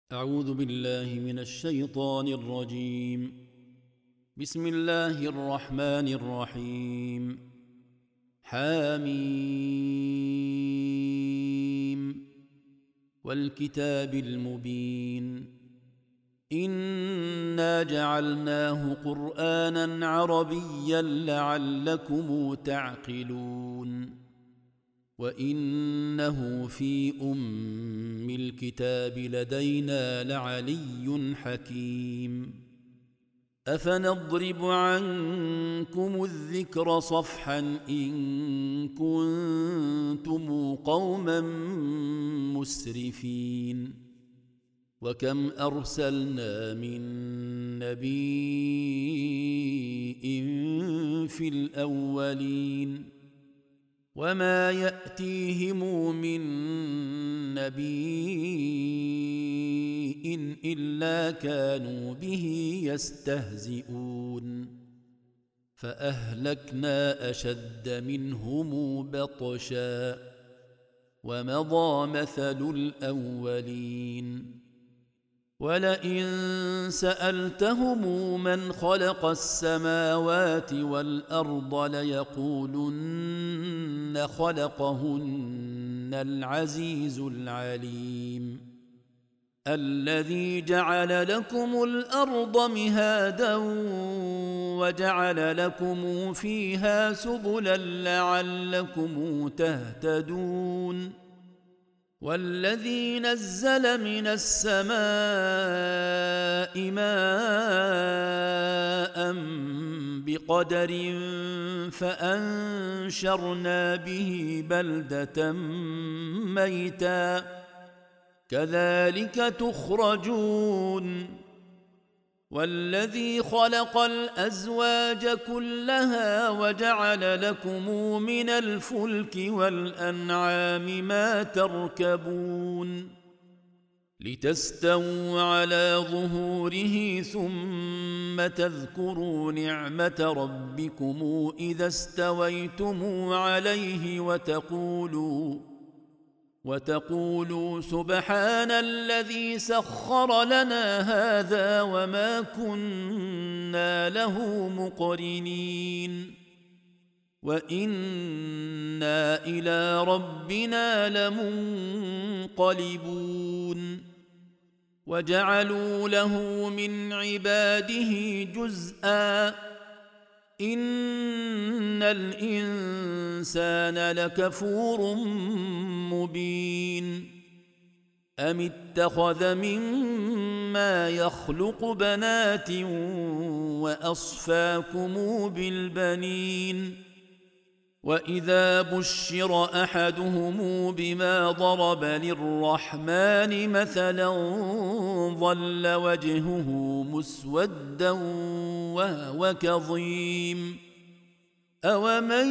أعوذ بالله من الشيطان الرجيم. بسم الله الرحمن الرحيم. حميم والكتاب المبين. إنا جعلناه قرآنا عربيا لعلكم تعقلون. وإنه في أم الكتاب لدينا لعلي حكيم. أفنضرب عنكم الذكر صفحا إن كنتم قوما مسرفين. وكم أرسلنا من نبي في الأولين وما يأتيهم من نبي إلا كانوا به يستهزئون. فأهلكنا أشد منهم بطشا ومضى مثل الأولين. ولئن سألتهم من خلق السماوات والأرض ليقولن خلقهن العزيز العليم. الذي جعل لكم الأرض مهادا وجعل لكم فيها سبلا لعلكم تهتدون. والذي نزل من السماء ماء بقدر فأنشرنا به بلدة ميتا كذلك تخرجون. والذي خلق الأزواج كلها وجعل لكم من الفلك والأنعام ما تركبون لتستووا على ظهوره ثم تذكروا نعمة ربكم إذا استويتم عليه وتقولوا سبحان الذي سخر لنا هذا وما كنا له مقرنين وإنا إلى ربنا لمنقلبون. وجعلوا له من عباده جزءا إن الإنسان لكفور مبين. أم اتخذ مما يخلق بنات وأصفاكم بالبنين. وإذا بشر أحدهم بما ضرب للرحمن مثلا ظل وجهه مسودا وهو كظيم. أومن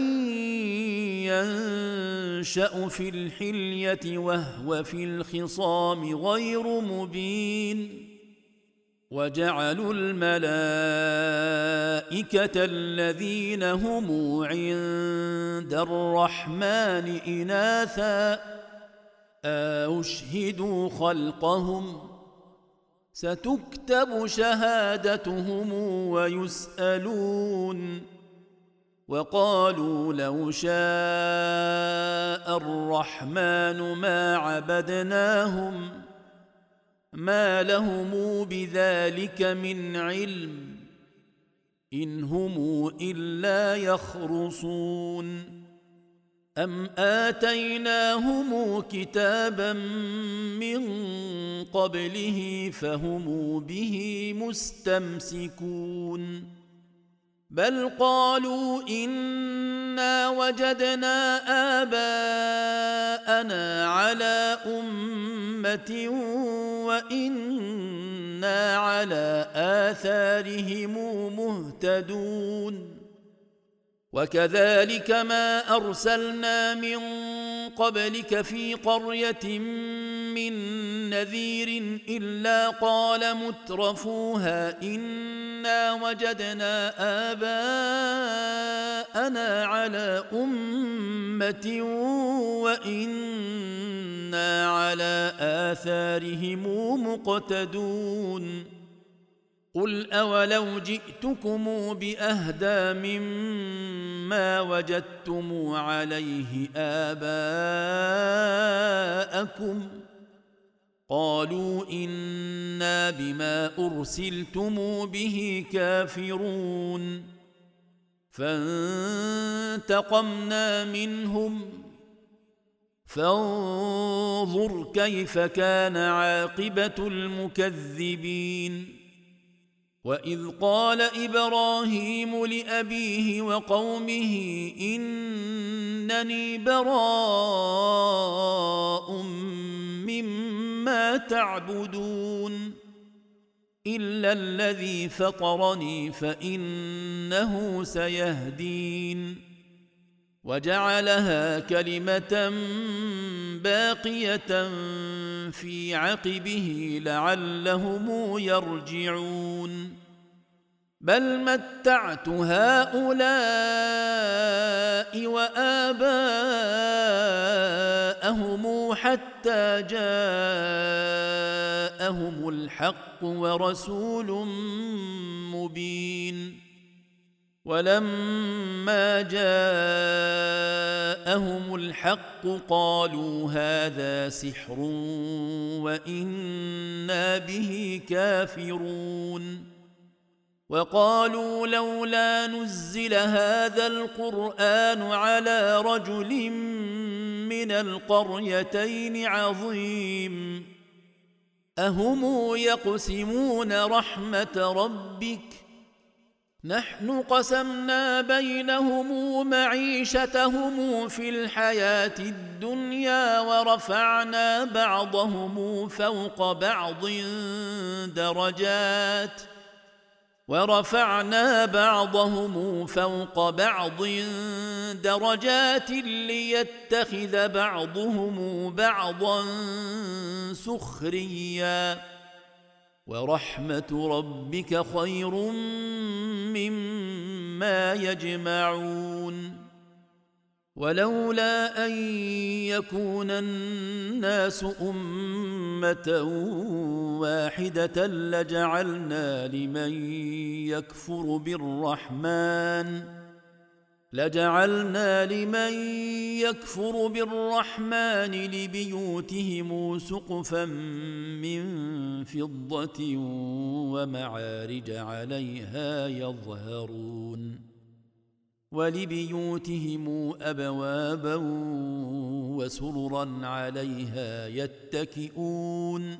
ينشأ في الحلية وهو في الخصام غير مبين. وجعلوا الملائكة الذين هم عند الرحمن إناثا أشهدوا خلقهم ستكتب شهادتهم ويسألون. وقالوا لو شاء الرحمن ما عبدناهم ما لهم بذلك من علم إن هم إلا يخرصون. أم آتيناهم كتابا من قبله فهم به مستمسكون. بل قالوا إنا وجدنا آباءنا على أمة وإنا على آثارهم مهتدون. وكذلك ما أرسلنا من قبلك في قرية من نذير إلا قال مترفوها إنا وجدنا آباءنا على أمة وإنا إنا على آثارهم مقتدون قل أولو جئتكم بأهدى مما وجدتم عليه آباءكم قالوا إنا بما أرسلتم به كافرون فانتقمنا منهم فانظر كيف كان عاقبة المكذبين وإذ قال إبراهيم لأبيه وقومه إنني براء مما تعبدون إلا الذي فطرني فإنه سيهدين وجعلها كلمة باقية في عقبه لعلهم يرجعون بل متعت هؤلاء وآباءهم حتى جاءهم الحق ورسول مبين ولما جاءهم الحق قالوا هذا سحر وإنا به كافرون وقالوا لولا نزل هذا القرآن على رجل من القريتين عظيم أهم يقسمون رحمة ربك نحن قسمنا بينهم معيشتهم في الحياة الدنيا ورفعنا بعضهم فوق بعض درجات ليتخذ بعضهم بعضا سخريا ورحمة ربك خير مما يجمعون ولولا أن يكون الناس أمة واحدة لجعلنا لمن يكفر بالرحمن لبيوتهم سقفا من فضة ومعارج عليها يظهرون ولبيوتهم أبوابا وسررا عليها يتكئون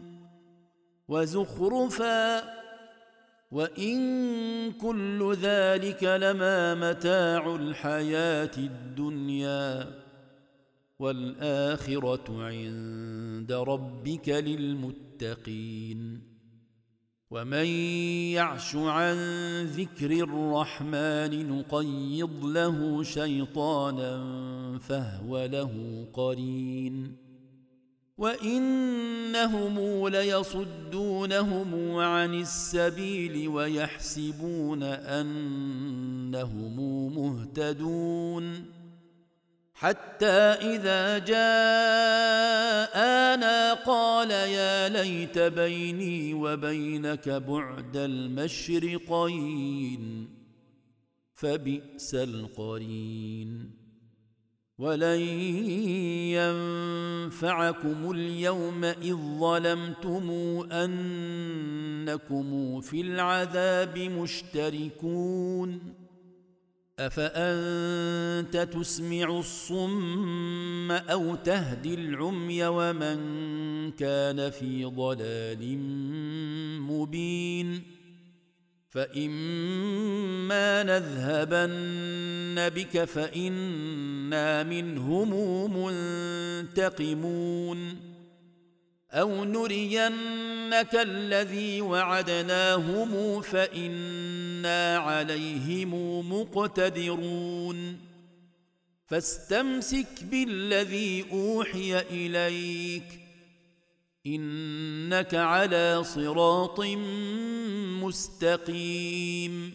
وزخرفا وإن كل ذلك لما متاع الحياة الدنيا والآخرة عند ربك للمتقين ومن يعش عن ذكر الرحمن نقيض له شيطانا فهو له قرين وإنهم ليصدونهم عن السبيل ويحسبون أنهم مهتدون حتى إذا جاءنا قال يا ليت بيني وبينك بعد المشرقين فبئس القرين ولن ينفعكم اليوم إذ ظلمتم أنكم في العذاب مشتركون أفأنت تسمع الصم أو تهدي العمي ومن كان في ضلال مبين فإما نذهبن بك فإنا منهم منتقمون أو نرينك الذي وعدناهم فإنا عليهم مقتدرون فاستمسك بالذي أوحي إليك إنك على صراط مستقيم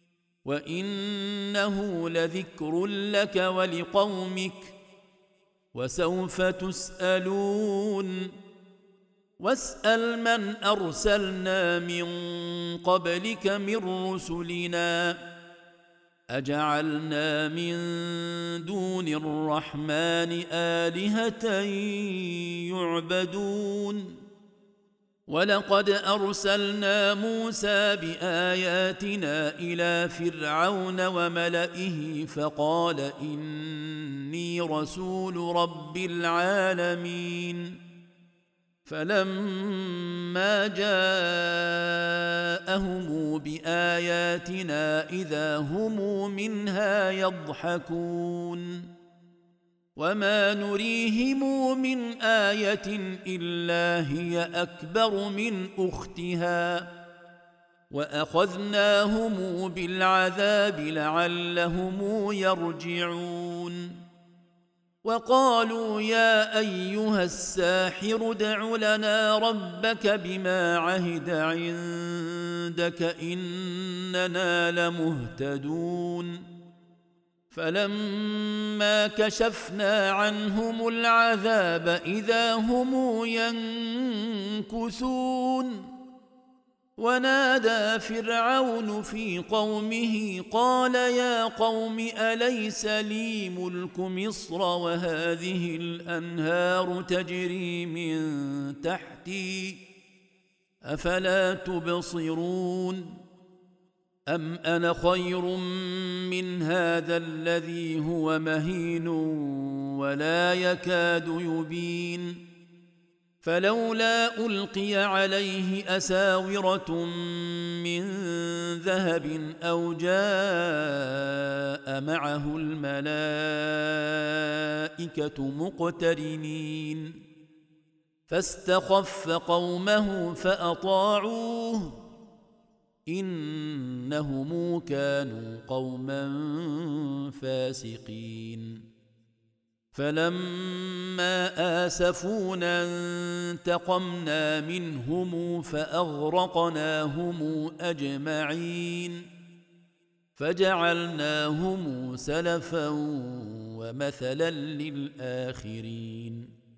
وإنه لذكر لك ولقومك وسوف تسألون واسأل من أرسلنا من قبلك من رسلنا أجعلنا من دون الرحمن آلهة يعبدون ولقد أرسلنا موسى بآياتنا إلى فرعون وملئه فقال إني رسول رب العالمين فلما جاءهم بآياتنا إذا هم منها يضحكون وما نريهم من آية إلا هي أكبر من أختها وأخذناهم بالعذاب لعلهم يرجعون وقالوا يا أيها الساحر ادع لنا ربك بما عهد عندك إننا لمهتدون فلما كشفنا عنهم العذاب إذا هم ينكثون ونادى فرعون في قومه قال يا قوم أليس لي ملك مصر وهذه الأنهار تجري من تحتي أفلا تبصرون أم أنا خير من هذا الذي هو مهين ولا يكاد يبين فلولا ألقي عليه أساورة من ذهب أو جاء معه الملائكة مقترنين فاستخف قومه فأطاعوه إنهم كانوا قوما فاسقين فلما آسفونا انتقمنا منهم فأغرقناهم أجمعين فجعلناهم سلفا ومثلا للآخرين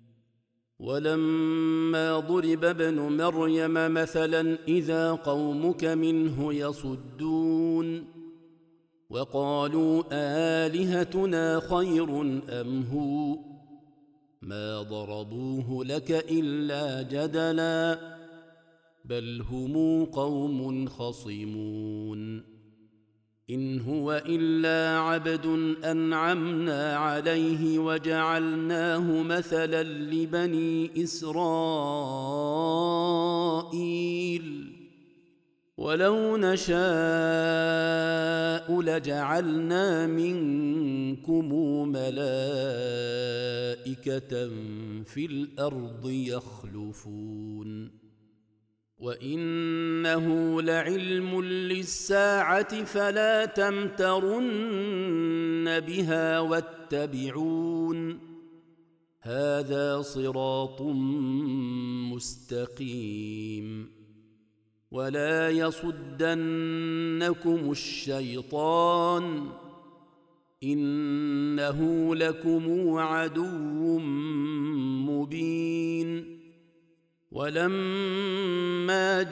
ولما ضرب ابن مريم مثلا إذا قومك منه يصدون وقالوا آلهتنا خير أم هو ما ضربوه لك إلا جدلا بل هم قوم خصمون إن هو إلا عبد أنعمنا عليه وجعلناه مثلا لبني إسرائيل ولو نشاء لجعلنا منكم ملائكة في الأرض يخلفون وإنه لعلم للساعة فلا تمترن بها واتبعون هذا صراط مستقيم ولا يصدنكم الشيطان إنه لكم عدو مبين ولما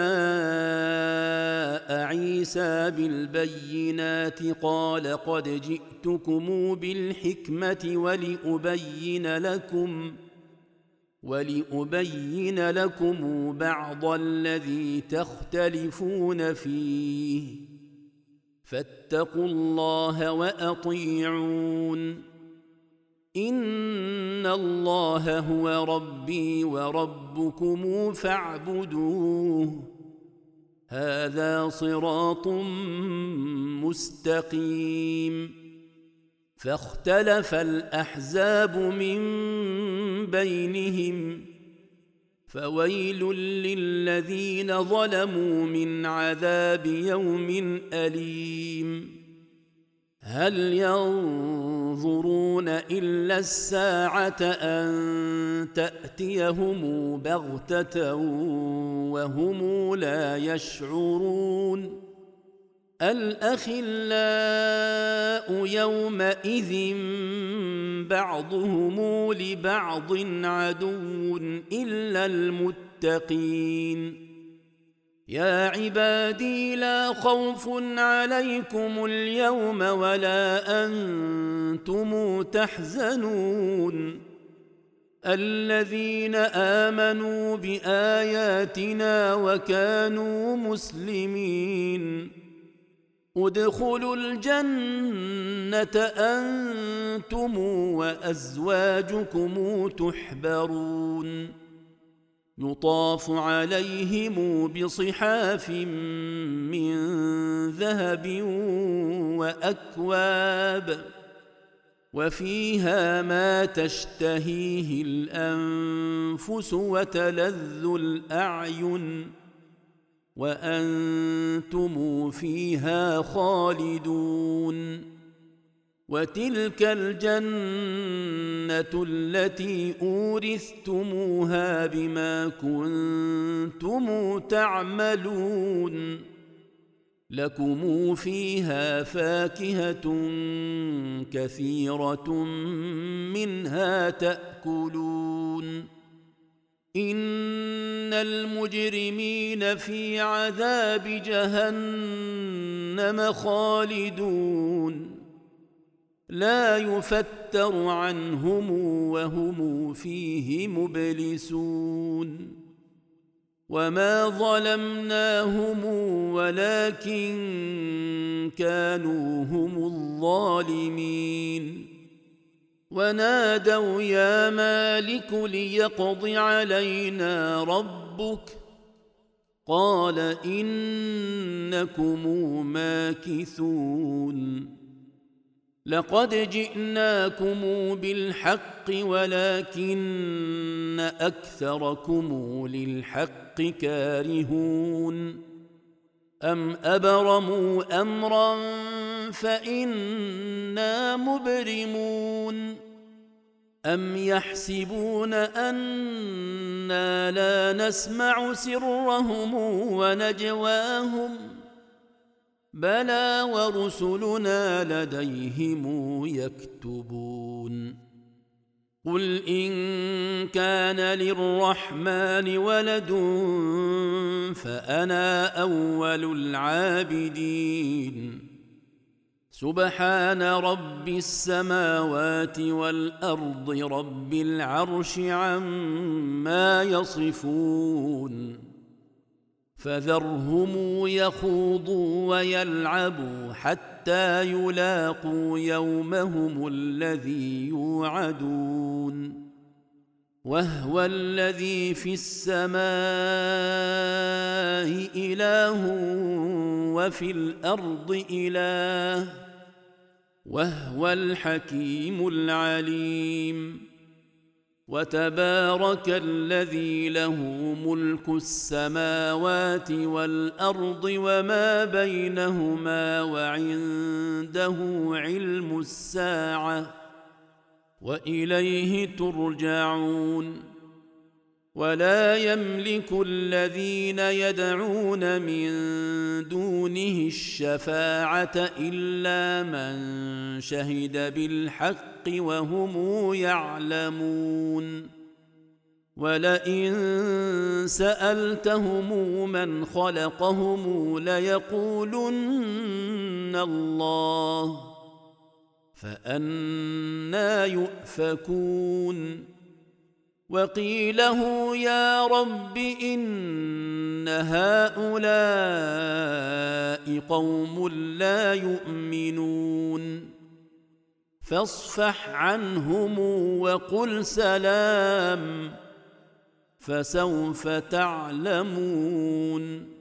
جاء عيسى بالبينات قال قد جئتكم بالحكمة ولأبين لكم بعض الذي تختلفون فيه فاتقوا الله وأطيعون إن الله هو ربي وربكم فاعبدوه هذا صراط مستقيم فاختلف الأحزاب من بينهم فويل للذين ظلموا من عذاب يوم أليم هل ينظرون إلا الساعة أن تأتيهم بغتة وهم لا يشعرون الأخلاء يومئذ بعضهم لبعض عدو إلا المتقين يا عبادي لا خوف عليكم اليوم ولا أنتم تحزنون الذين آمنوا بآياتنا وكانوا مسلمين ادخلوا الجنة أنتم وأزواجكم تحبرون يطاف عليهم بصحاف من ذهب وأكواب وفيها ما تشتهيه الأنفس وتلذ الأعين وأنتم فيها خالدون وتلك الجنة التي أورثتموها بما كنتم تعملون لكم فيها فاكهة كثيرة منها تأكلون إن المجرمين في عذاب جهنم خالدون لا يفتر عنهم وهم فيه مبلسون وما ظلمناهم ولكن كانوا هم الظالمين ونادوا يا مالك ليقض علينا ربك قال إنكم ماكثون لقد جئناكم بالحق ولكن أكثركم للحق كارهون أم أبرموا أمرا فإنا مبرمون أم يحسبون أنا لا نسمع سرهم ونجواهم بلى ورسلنا لديهم يكتبون قل إن كان للرحمن ولد فأنا أول العابدين سبحان رب السماوات والأرض رب العرش عما يصفون فذرهم يخوضوا ويلعبوا حتى يلاقوا يومهم الذي يوعدون وهو الذي في السماء إله وفي الأرض إله وهو الحكيم العليم وتبارك الذي له ملك السماوات والأرض وما بينهما وعنده علم الساعة وإليه ترجعون ولا يملك الذين يدعون من دونه الشفاعة إلا من شهد بالحق وهم يعلمون ولئن سألتهم من خلقهم ليقولن الله فأنى يؤفكون وقيله يا رب إن هؤلاء قوم لا يؤمنون فاصفح عنهم وقل سلام فسوف تعلمون